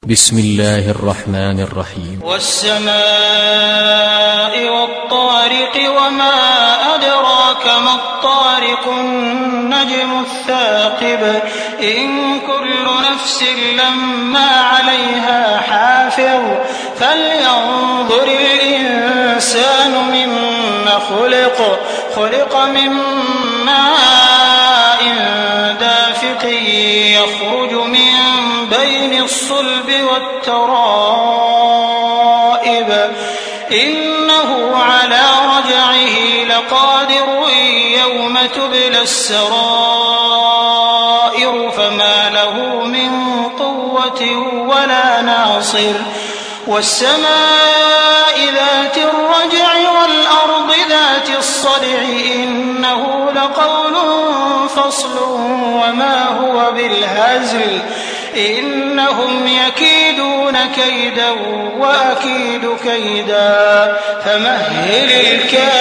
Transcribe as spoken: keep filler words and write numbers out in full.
بسم الله الرحمن الرحيم. والسماء والطارق وما أدراك ما الطارق النجم الثاقب إن كل نفس لما عليها حافظ فلينظر الإنسان مما خلق خلق من ماء دافق يخرج من بين الصلب والترائب إنه على رجعه لقادر يوم تبلى السرائر فما له من قوة ولا ناصر والسماء ذات الرجع والأرض ذات الصدع إنه لقول فصل وما هو بالهزل إنهم يكيدون كيدا وأكيد كيدا فمهل الكافرين